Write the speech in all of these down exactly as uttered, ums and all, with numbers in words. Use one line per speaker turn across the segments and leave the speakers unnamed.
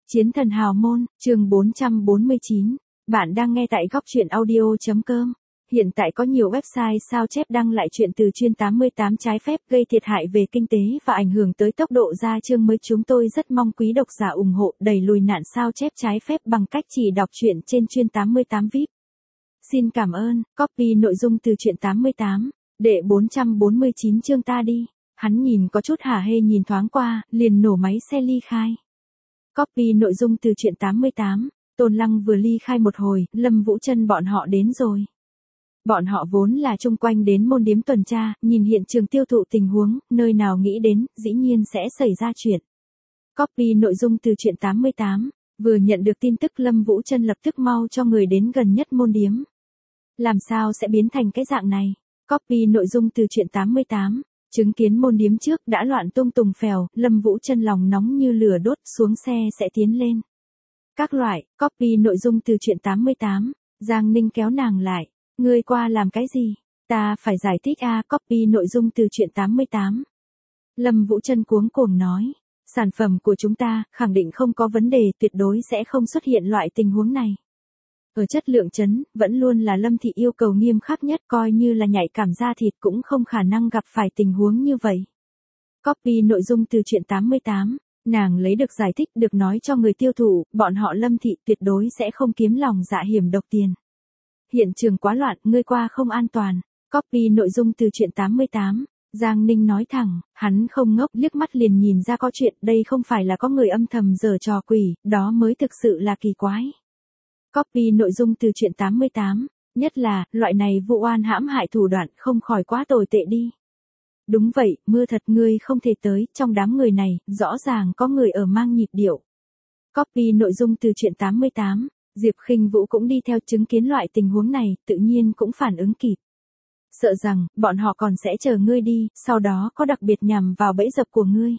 Chiến thần hào môn, chương bốn trăm bốn mươi chín. Bạn đang nghe tại góc truyện audio chấm com. Hiện tại có nhiều website sao chép đăng lại chuyện từ chuyên tám mươi tám trái phép gây thiệt hại về kinh tế và ảnh hưởng tới tốc độ ra chương mới. Chúng tôi rất mong quý độc giả ủng hộ đẩy lùi nạn sao chép trái phép bằng cách chỉ đọc truyện trên chuyên tám mươi tám vi ai pi. Xin cảm ơn, copy nội dung từ truyện tám mươi tám. Đệ bốn trăm bốn mươi chín chương ta đi. Hắn nhìn có chút hả hê nhìn thoáng qua, liền nổ máy xe ly khai. Copy nội dung từ truyện tám mươi tám. Tôn Lăng vừa ly khai một hồi, Lâm Vũ Trân bọn họ đến rồi. Bọn họ vốn là chung quanh đến môn điếm tuần tra, nhìn hiện trường tiêu thụ tình huống, nơi nào nghĩ đến, dĩ nhiên sẽ xảy ra chuyện. Copy nội dung từ truyện tám mươi tám. Vừa nhận được tin tức Lâm Vũ Trân lập tức mau cho người đến gần nhất môn điếm. Làm sao sẽ biến thành cái dạng này? Copy nội dung từ truyện tám mươi tám. Chứng kiến môn điếm trước đã loạn tung tùng phèo, Lâm Vũ Trân lòng nóng như lửa đốt, xuống xe sẽ tiến lên. Các loại, copy nội dung từ truyện tám mươi tám. Giang Ninh kéo nàng lại. Ngươi qua làm cái gì? Ta phải giải thích a à, copy nội dung từ truyện tám mươi tám. Lâm Vũ Trân cuống cuồng nói. Sản phẩm của chúng ta, khẳng định không có vấn đề, tuyệt đối sẽ không xuất hiện loại tình huống này. Ở chất lượng chấn, vẫn luôn là Lâm Thị yêu cầu nghiêm khắc nhất, coi như là nhạy cảm da thịt cũng không khả năng gặp phải tình huống như vậy. Copy nội dung từ truyện tám mươi tám. Nàng lấy được giải thích được nói cho người tiêu thụ, bọn họ Lâm Thị tuyệt đối sẽ không kiếm lòng dạ hiểm độc tiền. Hiện trường quá loạn, ngươi qua không an toàn. Copy nội dung từ truyện tám mươi tám. Giang Ninh nói thẳng, hắn không ngốc, liếc mắt liền nhìn ra có chuyện, đây không phải là có người âm thầm giở trò quỷ, đó mới thực sự là kỳ quái. Copy nội dung từ truyện tám mươi tám. Nhất là, loại này vụ oan hãm hại thủ đoạn không khỏi quá tồi tệ đi. Đúng vậy, mưa thật ngươi không thể tới, trong đám người này, rõ ràng có người ở mang nhịp điệu. Copy nội dung từ truyện tám mươi tám. Diệp Khinh Vũ cũng đi theo chứng kiến loại tình huống này, tự nhiên cũng phản ứng kịp. Sợ rằng, bọn họ còn sẽ chờ ngươi đi, sau đó có đặc biệt nhằm vào bẫy dập của ngươi.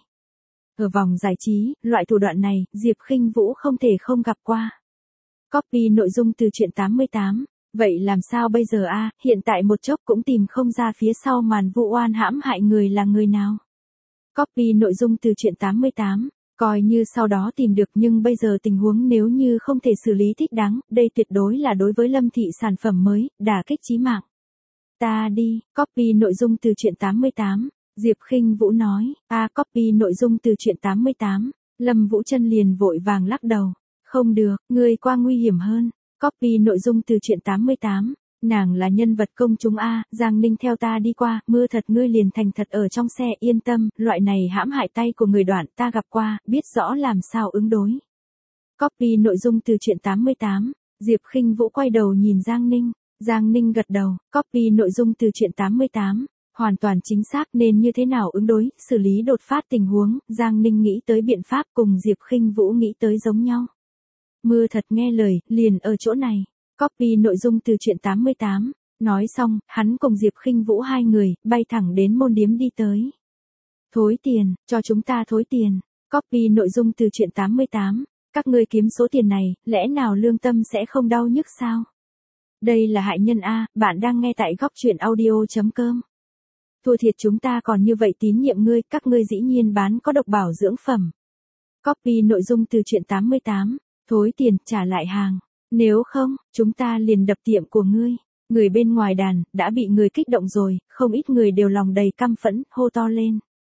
Ở vòng giải trí, loại thủ đoạn này, Diệp Khinh Vũ không thể không gặp qua. Copy nội dung từ truyện tám mươi tám. Vậy làm sao bây giờ a à, hiện tại một chốc cũng tìm không ra phía sau màn vụ oan hãm hại người là người nào. Copy nội dung từ truyện tám mươi tám. Coi như sau đó tìm được nhưng bây giờ tình huống nếu như không thể xử lý thích đáng, đây tuyệt đối là đối với Lâm Thị sản phẩm mới, đả kích chí mạng. Ta đi, copy nội dung từ truyện tám mươi tám. Diệp Khinh Vũ nói, a à, copy nội dung từ truyện tám mươi tám. Lâm Vũ Trân liền vội vàng lắc đầu. Không được, ngươi qua nguy hiểm hơn. Copy nội dung từ truyện tám mươi tám. Nàng là nhân vật công chúng a, Giang Ninh theo ta đi qua, mưa thật ngươi liền thành thật ở trong xe, yên tâm, loại này hãm hại tay của người đoạn ta gặp qua, biết rõ làm sao ứng đối. Copy nội dung từ truyện tám mươi tám. Diệp Khinh Vũ quay đầu nhìn Giang Ninh. Giang Ninh gật đầu, copy nội dung từ truyện tám mươi tám. Hoàn toàn chính xác nên như thế nào ứng đối, xử lý đột phát tình huống, Giang Ninh nghĩ tới biện pháp cùng Diệp Khinh Vũ nghĩ tới giống nhau. Mưa thật nghe lời, liền ở chỗ này. Copy nội dung từ truyện tám mươi tám. Nói xong, hắn cùng Diệp Khinh Vũ hai người, bay thẳng đến môn điếm đi tới. Thối tiền, cho chúng ta thối tiền. Copy nội dung từ truyện tám mươi tám. Các ngươi kiếm số tiền này, lẽ nào lương tâm sẽ không đau nhức sao? Đây là hại nhân a, bạn đang nghe tại góc truyện audio chấm com. Thua thiệt chúng ta còn như vậy tín nhiệm ngươi, các ngươi dĩ nhiên bán có độc bảo dưỡng phẩm. Copy nội dung từ truyện tám mươi tám. Thối tiền, trả lại hàng. Nếu không, chúng ta liền đập tiệm của ngươi. Người bên ngoài đàn, đã bị người kích động rồi, không ít người đều lòng đầy căm phẫn, hô to lên.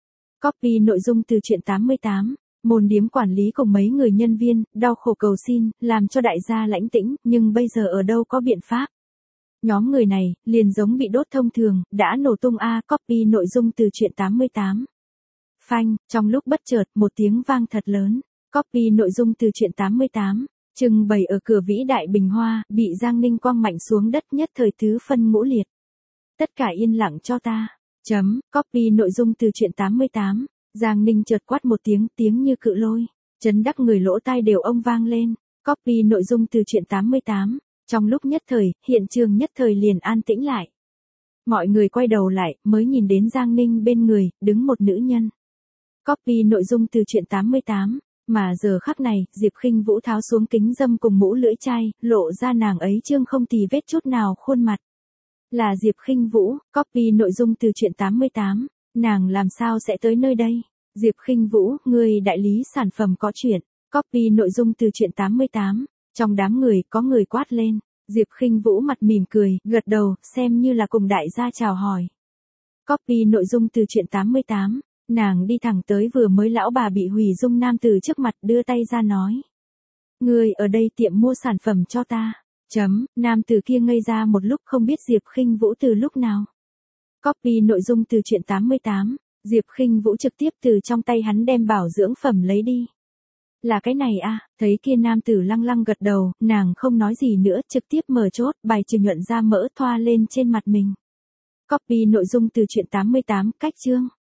Copy nội dung từ truyện tám mươi tám. Môn điếm quản lý cùng mấy người nhân viên, đau khổ cầu xin, làm cho đại gia lãnh tĩnh, nhưng bây giờ ở đâu có biện pháp. Nhóm người này, liền giống bị đốt thông thường, đã nổ tung a, copy nội dung từ truyện tám mươi tám. Phanh, trong lúc bất chợt, một tiếng vang thật lớn. Copy nội dung từ truyện tám mươi tám. Trưng bày ở cửa vĩ đại bình hoa, bị Giang Ninh quăng mạnh xuống đất nhất thời tứ phân ngũ liệt. Tất cả yên lặng cho ta. Chấm, copy nội dung từ truyện tám mươi tám. Giang Ninh chợt quát một tiếng, tiếng như cự lôi. Chấn đắc người lỗ tai đều ông vang lên. Copy nội dung từ truyện tám mươi tám. Trong lúc nhất thời, hiện trường nhất thời liền an tĩnh lại. Mọi người quay đầu lại, mới nhìn đến Giang Ninh bên người, đứng một nữ nhân. Copy nội dung từ truyện tám mươi tám. Mà giờ khắc này, Diệp Khinh Vũ tháo xuống kính dâm cùng mũ lưỡi chai, lộ ra nàng ấy trương không tì vết chút nào khuôn mặt. Là Diệp Khinh Vũ, copy nội dung từ truyện tám mươi tám. Nàng làm sao sẽ tới nơi đây? Diệp Khinh Vũ, người đại lý sản phẩm có chuyện. Copy nội dung từ truyện tám mươi tám. Trong đám người có người quát lên. Diệp Khinh Vũ mặt mỉm cười, gật đầu, xem như là cùng đại gia chào hỏi. Copy nội dung từ truyện tám mươi tám. Nàng đi thẳng tới vừa mới lão bà bị hủy dung nam từ trước mặt, đưa tay ra nói. Người ở đây tiệm mua sản phẩm cho ta. Chấm, nam từ kia ngây ra một lúc không biết Diệp Khinh Vũ từ lúc nào. Copy nội dung từ truyện tám mươi tám. Diệp Khinh Vũ trực tiếp từ trong tay hắn đem bảo dưỡng phẩm lấy đi. Là cái này à, thấy kia nam tử lăng lăng gật đầu, nàng không nói gì nữa, trực tiếp mở chốt, bài trừ nhuận ra mỡ thoa lên trên mặt mình. Copy nội dung từ truyện tám mươi tám, cách chương.